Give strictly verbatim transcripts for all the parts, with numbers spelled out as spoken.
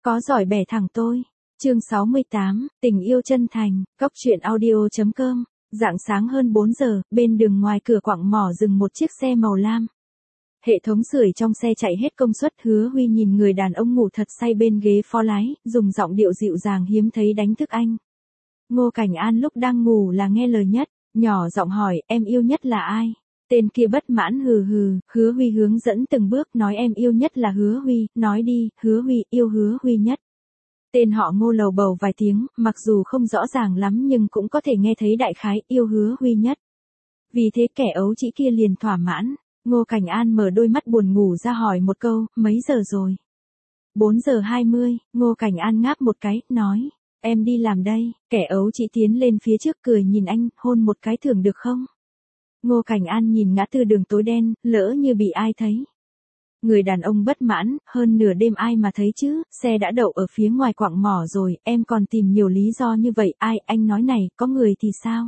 Có giỏi bẻ thẳng tôi. Chương sáu mươi tám, tình yêu chân thành, Cóc truyện audio chấm com. Rạng sáng hơn bốn giờ, bên đường ngoài cửa quặng mỏ dừng một chiếc xe màu lam. Hệ thống sưởi trong xe chạy hết công suất. Hứa Huy nhìn người đàn ông ngủ thật say bên ghế phó lái, dùng giọng điệu dịu dàng hiếm thấy đánh thức anh. Ngô Cảnh An lúc đang ngủ là nghe lời nhất, nhỏ giọng hỏi, em yêu nhất là ai? Tên kia bất mãn hừ hừ. Hứa Huy hướng dẫn từng bước, nói em yêu nhất là Hứa Huy, nói đi. Hứa Huy yêu Hứa Huy nhất. Tên họ Ngô lầu bầu vài tiếng, mặc dù không rõ ràng lắm nhưng cũng có thể nghe thấy đại khái, yêu Hứa Huy nhất. Vì thế kẻ ấu trĩ kia liền thỏa mãn. Ngô Cảnh An mở đôi mắt buồn ngủ ra hỏi một câu, mấy giờ rồi? bốn giờ hai mươi, Ngô Cảnh An ngáp một cái, nói, em đi làm đây. Kẻ ấu trĩ tiến lên phía trước cười nhìn anh, hôn một cái thưởng được không? Ngô Cảnh An nhìn ngã tư đường tối đen, lỡ như bị ai thấy. Người đàn ông bất mãn, hơn nửa đêm ai mà thấy chứ, xe đã đậu ở phía ngoài quặng mỏ rồi, em còn tìm nhiều lý do như vậy, ai, anh nói này, có người thì sao?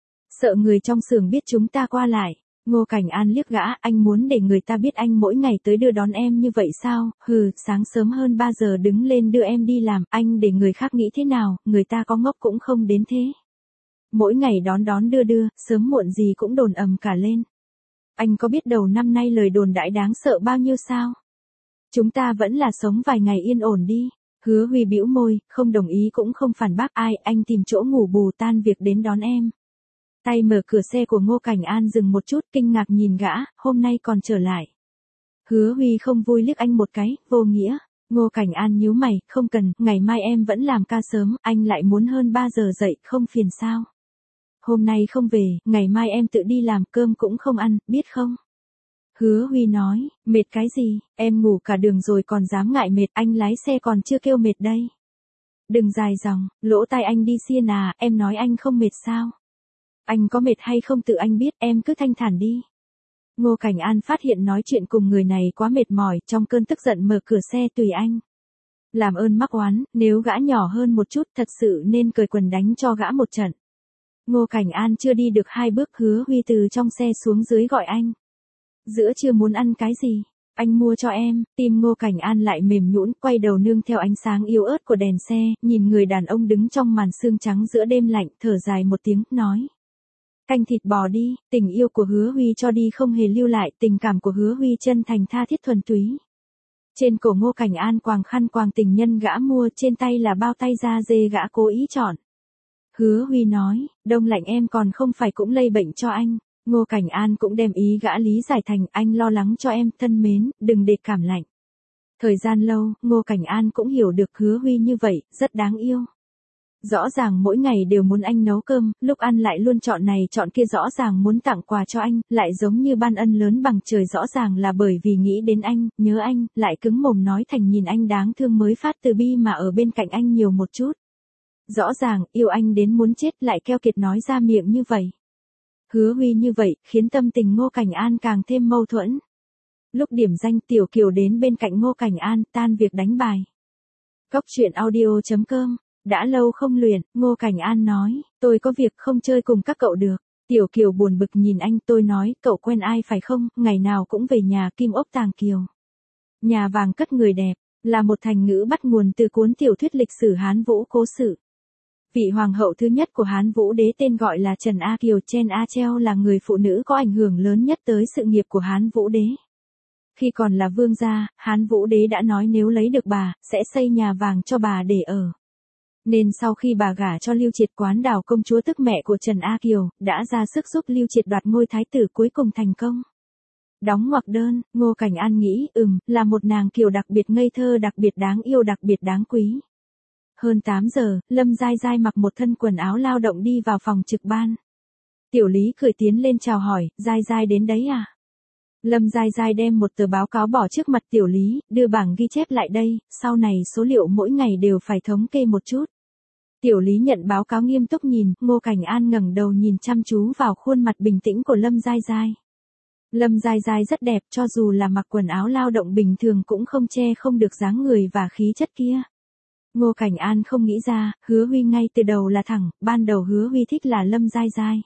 Sợ người trong xưởng biết chúng ta qua lại. Ngô Cảnh An liếc gã, anh muốn để người ta biết anh mỗi ngày tới đưa đón em như vậy sao? Hừ, sáng sớm hơn ba giờ đứng lên đưa em đi làm, anh để người khác nghĩ thế nào, người ta có ngốc cũng không đến thế. Mỗi ngày đón đón đưa đưa, sớm muộn gì cũng đồn ầm cả lên. Anh có biết đầu năm nay lời đồn đại đáng sợ bao nhiêu sao? Chúng ta vẫn là sống vài ngày yên ổn đi. Hứa Huy bĩu môi, không đồng ý cũng không phản bác ai, anh tìm chỗ ngủ bù tan việc đến đón em. Tay mở cửa xe của Ngô Cảnh An dừng một chút, kinh ngạc nhìn gã, hôm nay còn trở lại. Hứa Huy không vui liếc anh một cái, vô nghĩa. Ngô Cảnh An nhíu mày, không cần, ngày mai em vẫn làm ca sớm, anh lại muốn hơn ba giờ dậy, không phiền sao? Hôm nay không về, ngày mai em tự đi làm, cơm cũng không ăn, biết không? Hứa Huy nói, mệt cái gì, em ngủ cả đường rồi còn dám ngại mệt, anh lái xe còn chưa kêu mệt đây. Đừng dài dòng, lỗ tai anh đi xiên à, em nói anh không mệt sao? Anh có mệt hay không tự anh biết, em cứ thanh thản đi. Ngô Cảnh An phát hiện nói chuyện cùng người này quá mệt mỏi, trong cơn tức giận mở cửa xe tùy anh. Làm ơn mắc oán, nếu gã nhỏ hơn một chút thật sự nên cởi quần đánh cho gã một trận. Ngô Cảnh An chưa đi được hai bước, Hứa Huy từ trong xe xuống dưới gọi anh. Giữa trưa muốn ăn cái gì? Anh mua cho em. Tim Ngô Cảnh An lại mềm nhũn, quay đầu nương theo ánh sáng yếu ớt của đèn xe, nhìn người đàn ông đứng trong màn sương trắng giữa đêm lạnh, thở dài một tiếng, nói. Canh thịt bò đi, tình yêu của Hứa Huy cho đi không hề lưu lại, tình cảm của Hứa Huy chân thành tha thiết thuần túy. Trên cổ Ngô Cảnh An quàng khăn quàng tình nhân gã mua, trên tay là bao tay da dê gã cố ý chọn. Hứa Huy nói, đông lạnh em còn không phải cũng lây bệnh cho anh. Ngô Cảnh An cũng đem ý gã lý giải thành, anh lo lắng cho em, thân mến, đừng để cảm lạnh. Thời gian lâu, Ngô Cảnh An cũng hiểu được Hứa Huy như vậy, rất đáng yêu. Rõ ràng mỗi ngày đều muốn anh nấu cơm, lúc ăn lại luôn chọn này chọn kia, rõ ràng muốn tặng quà cho anh, lại giống như ban ân lớn bằng trời, rõ ràng là bởi vì nghĩ đến anh, nhớ anh, lại cứng mồm nói thành nhìn anh đáng thương mới phát từ bi mà ở bên cạnh anh nhiều một chút. Rõ ràng, yêu anh đến muốn chết lại keo kiệt nói ra miệng như vậy. Hứa Huy như vậy, khiến tâm tình Ngô Cảnh An càng thêm mâu thuẫn. Lúc điểm danh Tiểu Kiều đến bên cạnh Ngô Cảnh An, tan việc đánh bài. Cóc truyện audio chấm com. Đã lâu không luyện, Ngô Cảnh An nói, tôi có việc không chơi cùng các cậu được. Tiểu Kiều buồn bực nhìn anh, tôi nói, cậu quen ai phải không, ngày nào cũng về nhà Kim Ốc Tàng Kiều. Nhà vàng cất người đẹp, là một thành ngữ bắt nguồn từ cuốn tiểu thuyết lịch sử Hán Vũ cố sự. Vị hoàng hậu thứ nhất của Hán Vũ đế tên gọi là Trần A Kiều, Chen A Cheo, là người phụ nữ có ảnh hưởng lớn nhất tới sự nghiệp của Hán Vũ đế. Khi còn là vương gia, Hán Vũ đế đã nói nếu lấy được bà, sẽ xây nhà vàng cho bà để ở. Nên sau khi bà gả cho Lưu Triệt, Quán Đào công chúa tức mẹ của Trần A Kiều, đã ra sức giúp Lưu Triệt đoạt ngôi thái tử, cuối cùng thành công. Đóng ngoặc đơn, Ngô Cảnh An nghĩ, ừm, là một nàng kiều đặc biệt ngây thơ, đặc biệt đáng yêu, đặc biệt đáng quý. Hơn tám giờ, Lâm Giai Giai mặc một thân quần áo lao động đi vào phòng trực ban. Tiểu Lý cười tiến lên chào hỏi, Giai Giai đến đấy à? Lâm Giai Giai đem một tờ báo cáo bỏ trước mặt Tiểu Lý, đưa bảng ghi chép lại đây, sau này số liệu mỗi ngày đều phải thống kê một chút. Tiểu Lý nhận báo cáo nghiêm túc nhìn, Ngô Cảnh An ngẩng đầu nhìn chăm chú vào khuôn mặt bình tĩnh của Lâm Giai Giai. Lâm Giai Giai rất đẹp, cho dù là mặc quần áo lao động bình thường cũng không che không được dáng người và khí chất kia. Ngô Cảnh An không nghĩ ra, Hứa Huy ngay từ đầu là thẳng, ban đầu Hứa Huy thích là Lâm Giai Giai.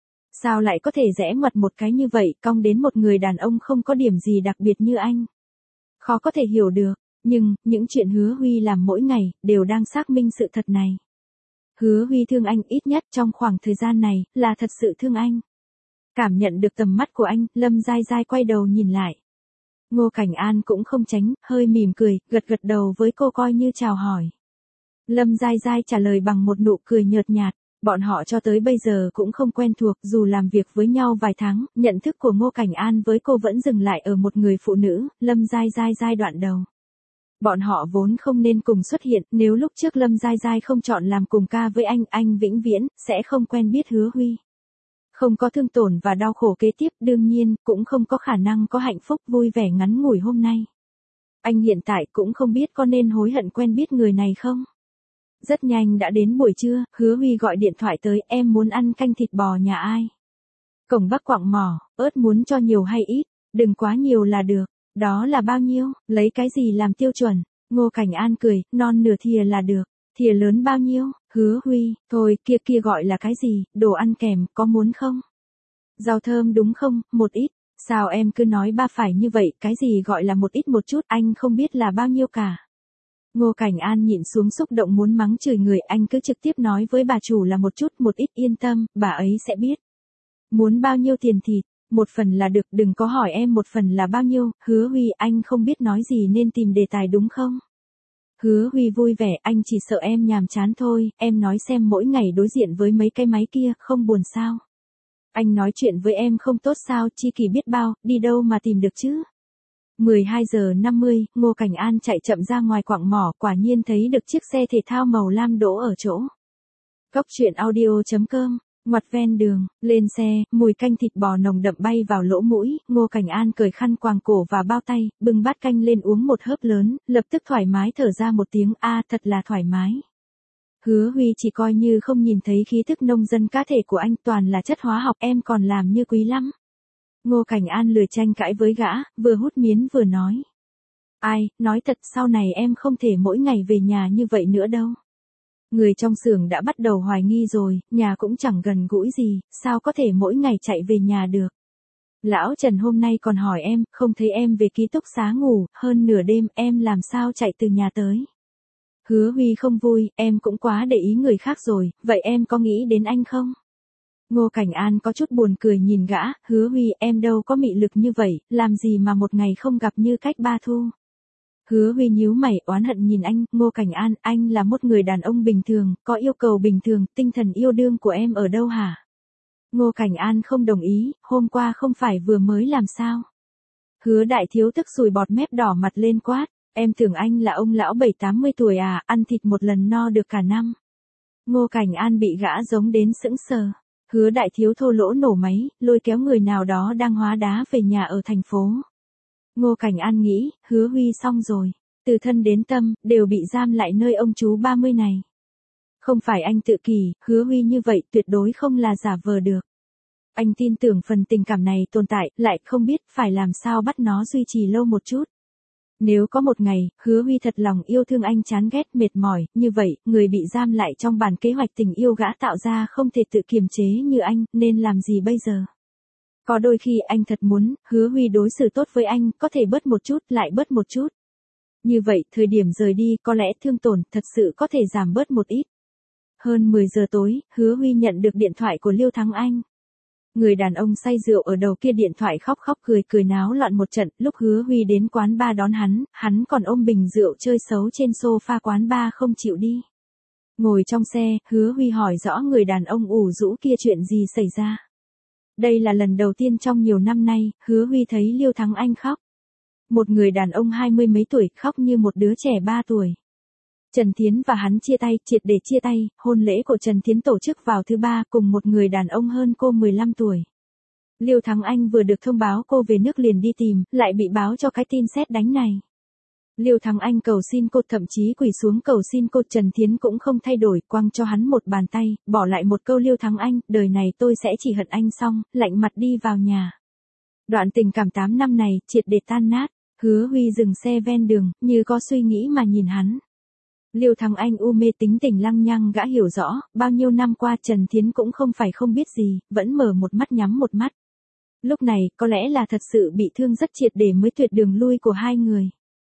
Sao lại có thể rẽ ngoặt một cái như vậy, cong đến một người đàn ông không có điểm gì đặc biệt như anh? Khó có thể hiểu được. Nhưng, những chuyện Hứa Huy làm mỗi ngày, đều đang xác minh sự thật này. Hứa Huy thương anh ít nhất trong khoảng thời gian này, là thật sự thương anh. Cảm nhận được tầm mắt của anh, Lâm Giai Giai quay đầu nhìn lại. Ngô Cảnh An cũng không tránh, hơi mỉm cười, gật gật đầu với cô coi như chào hỏi. Lâm Giai Giai trả lời bằng một nụ cười nhợt nhạt. Bọn họ cho tới bây giờ cũng không quen thuộc, dù làm việc với nhau vài tháng, nhận thức của Ngô Cảnh An với cô vẫn dừng lại ở một người phụ nữ, Lâm Giai Giai giai đoạn đầu. Bọn họ vốn không nên cùng xuất hiện, nếu lúc trước Lâm Giai Giai không chọn làm cùng ca với anh, anh vĩnh viễn, sẽ không quen biết Hứa Huy. Không có thương tổn và đau khổ kế tiếp, đương nhiên, cũng không có khả năng có hạnh phúc vui vẻ ngắn ngủi hôm nay. Anh hiện tại cũng không biết có nên hối hận quen biết người này không? Rất nhanh đã đến buổi trưa, Hứa Huy gọi điện thoại tới, em muốn ăn canh thịt bò nhà ai? Cổng Bắc Quặng Mỏ, ớt muốn cho nhiều hay ít? Đừng quá nhiều là được. Đó là bao nhiêu? Lấy cái gì làm tiêu chuẩn? Ngô Cảnh An cười, non nửa thìa là được. Thìa lớn bao nhiêu? Hứa Huy, thôi kia kia gọi là cái gì? Đồ ăn kèm, có muốn không? Rau thơm đúng không? Một ít. Sao em cứ nói ba phải như vậy, cái gì gọi là một ít một chút, anh không biết là bao nhiêu cả. Ngô Cảnh An nhịn xuống xúc động muốn mắng chửi người, anh cứ trực tiếp nói với bà chủ là một chút một ít, yên tâm, bà ấy sẽ biết. Muốn bao nhiêu tiền thịt? Một phần là được, đừng có hỏi em một phần là bao nhiêu. Hứa Huy, anh không biết nói gì nên tìm đề tài đúng không? Hứa Huy vui vẻ, anh chỉ sợ em nhàm chán thôi, em nói xem mỗi ngày đối diện với mấy cái máy kia, không buồn sao? Anh nói chuyện với em không tốt sao, chi kỷ biết bao, đi đâu mà tìm được chứ? mười hai giờ năm mươi, Ngô Cảnh An chạy chậm ra ngoài quặng mỏ, quả nhiên thấy được chiếc xe thể thao màu lam đỗ ở chỗ. Cóc truyện audio chấm com, ngoặt ven đường, lên xe, mùi canh thịt bò nồng đậm bay vào lỗ mũi, Ngô Cảnh An cởi khăn quàng cổ và bao tay, bưng bát canh lên uống một hớp lớn, lập tức thoải mái thở ra một tiếng, a thật là thoải mái. Hứa Huy chỉ coi như không nhìn thấy khí thức nông dân cá thể của anh, toàn là chất hóa học, em còn làm như quý lắm. Ngô Cảnh An lười tranh cãi với gã, vừa hút miến vừa nói. Ai, nói thật sau này em không thể mỗi ngày về nhà như vậy nữa đâu. Người trong xưởng đã bắt đầu hoài nghi rồi, nhà cũng chẳng gần gũi gì, sao có thể mỗi ngày chạy về nhà được. Lão Trần hôm nay còn hỏi em, không thấy em về ký túc xá ngủ, hơn nửa đêm em làm sao chạy từ nhà tới. Hứa Huy không vui, em cũng quá để ý người khác rồi, vậy em có nghĩ đến anh không? Ngô Cảnh An có chút buồn cười nhìn gã, Hứa Huy em đâu có mị lực như vậy, làm gì mà một ngày không gặp như cách ba thu. Hứa Huy nhíu mày oán hận nhìn anh, Ngô Cảnh An, anh là một người đàn ông bình thường, có yêu cầu bình thường, tinh thần yêu đương của em ở đâu hả? Ngô Cảnh An không đồng ý, hôm qua không phải vừa mới làm sao? Hứa Đại Thiếu tức sùi bọt mép đỏ mặt lên quát, em tưởng anh là ông lão bảy tám mươi tuổi à, ăn thịt một lần no được cả năm. Ngô Cảnh An bị gã giống đến sững sờ. Hứa Đại Thiếu thô lỗ nổ máy, lôi kéo người nào đó đang hóa đá về nhà ở thành phố. Ngô Cảnh An nghĩ, Hứa Huy xong rồi. Từ thân đến tâm, đều bị giam lại nơi ông chú ba mươi này. Không phải anh tự kỷ, Hứa Huy như vậy tuyệt đối không là giả vờ được. Anh tin tưởng phần tình cảm này tồn tại, lại không biết phải làm sao bắt nó duy trì lâu một chút. Nếu có một ngày, Hứa Huy thật lòng yêu thương anh chán ghét mệt mỏi, như vậy, người bị giam lại trong bản kế hoạch tình yêu gã tạo ra không thể tự kiềm chế như anh, nên làm gì bây giờ? Có đôi khi anh thật muốn, Hứa Huy đối xử tốt với anh, có thể bớt một chút, lại bớt một chút. Như vậy, thời điểm rời đi, có lẽ thương tổn, thật sự có thể giảm bớt một ít. Hơn mười giờ tối, Hứa Huy nhận được điện thoại của Liêu Thắng Anh. Người đàn ông say rượu ở đầu kia điện thoại khóc khóc cười cười náo loạn một trận, lúc Hứa Huy đến quán bar đón hắn, hắn còn ôm bình rượu chơi xấu trên sofa quán bar không chịu đi. Ngồi trong xe, Hứa Huy hỏi rõ người đàn ông ủ rũ kia chuyện gì xảy ra. Đây là lần đầu tiên trong nhiều năm nay, Hứa Huy thấy Liêu Thắng Anh khóc. Một người đàn ông hai mươi mấy tuổi khóc như một đứa trẻ ba tuổi. Trần Thiến và hắn chia tay, triệt để chia tay, hôn lễ của Trần Thiến tổ chức vào thứ ba cùng một người đàn ông hơn cô mười lăm tuổi. Liêu Thắng Anh vừa được thông báo cô về nước liền đi tìm, lại bị báo cho cái tin sét đánh này. Liêu Thắng Anh cầu xin cô, thậm chí quỳ xuống cầu xin cô, Trần Thiến cũng không thay đổi, quăng cho hắn một bàn tay, bỏ lại một câu Liêu Thắng Anh, đời này tôi sẽ chỉ hận anh xong, lạnh mặt đi vào nhà. Đoạn tình cảm tám năm này, triệt để tan nát, Hứa Huy dừng xe ven đường, như có suy nghĩ mà nhìn hắn. Liêu Thắng Anh u mê tính tình lăng nhăng, gã hiểu rõ, bao nhiêu năm qua Trần Thiến cũng không phải không biết gì, vẫn mở một mắt nhắm một mắt. Lúc này, có lẽ là thật sự bị thương rất triệt để mới tuyệt đường lui của hai người.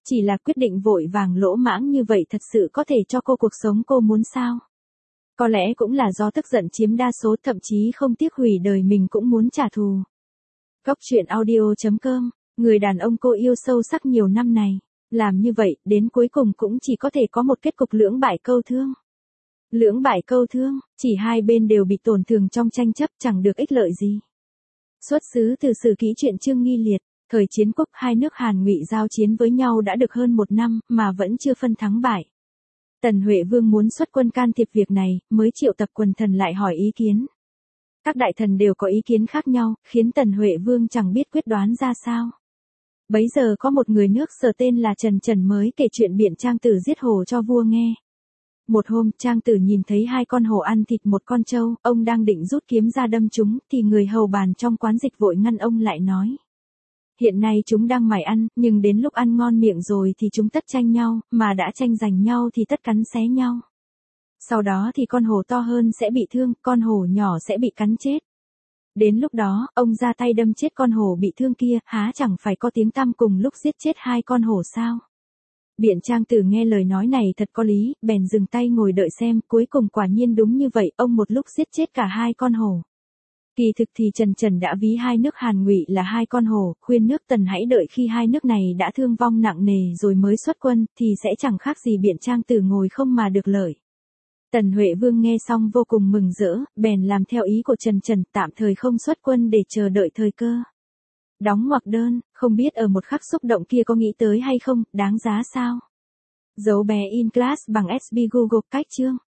Chỉ là quyết định vội vàng lỗ mãng như vậy thật sự có thể cho cô cuộc sống cô muốn sao? Có lẽ cũng là do tức giận chiếm đa số, thậm chí không tiếc hủy đời mình cũng muốn trả thù. Góc truyện audio chấm com, người đàn ông cô yêu sâu sắc nhiều năm này, làm như vậy, đến cuối cùng cũng chỉ có thể có một kết cục lưỡng bại câu thương. Lưỡng bại câu thương, chỉ hai bên đều bị tổn thương trong tranh chấp, chẳng được ích lợi gì. Xuất xứ từ sử ký truyện Trương Nghi Liệt, thời chiến quốc hai nước Hàn Ngụy giao chiến với nhau đã được hơn một năm mà vẫn chưa phân thắng bại. Tần Huệ Vương muốn xuất quân can thiệp việc này, mới triệu tập quần thần lại hỏi ý kiến. Các đại thần đều có ý kiến khác nhau, khiến Tần Huệ Vương chẳng biết quyết đoán ra sao. Bấy giờ có một người nước Sở tên là Trần Trần mới kể chuyện Biện Trang Tử giết hổ cho vua nghe. Một hôm, Trang Tử nhìn thấy hai con hổ ăn thịt một con trâu, ông đang định rút kiếm ra đâm chúng, thì người hầu bàn trong quán dịch vội ngăn ông lại nói. Hiện nay chúng đang mải ăn, nhưng đến lúc ăn ngon miệng rồi thì chúng tất tranh nhau, mà đã tranh giành nhau thì tất cắn xé nhau. Sau đó thì con hổ to hơn sẽ bị thương, con hổ nhỏ sẽ bị cắn chết. Đến lúc đó, ông ra tay đâm chết con hổ bị thương kia, há chẳng phải có tiếng tăm cùng lúc giết chết hai con hổ sao? Biện Trang Tử nghe lời nói này thật có lý, bèn dừng tay ngồi đợi xem, cuối cùng quả nhiên đúng như vậy, ông một lúc giết chết cả hai con hổ. Kỳ thực thì Trần Trần đã ví hai nước Hàn Ngụy là hai con hổ, khuyên nước Tần hãy đợi khi hai nước này đã thương vong nặng nề rồi mới xuất quân, thì sẽ chẳng khác gì Biện Trang Tử ngồi không mà được lợi. Tần Huệ Vương nghe xong vô cùng mừng rỡ, bèn làm theo ý của Trần Trần, tạm thời không xuất quân để chờ đợi thời cơ. Đóng ngoặc đơn, không biết ở một khắc xúc động kia có nghĩ tới hay không, đáng giá sao? Dấu bé in class bằng ét bê Google cách chương.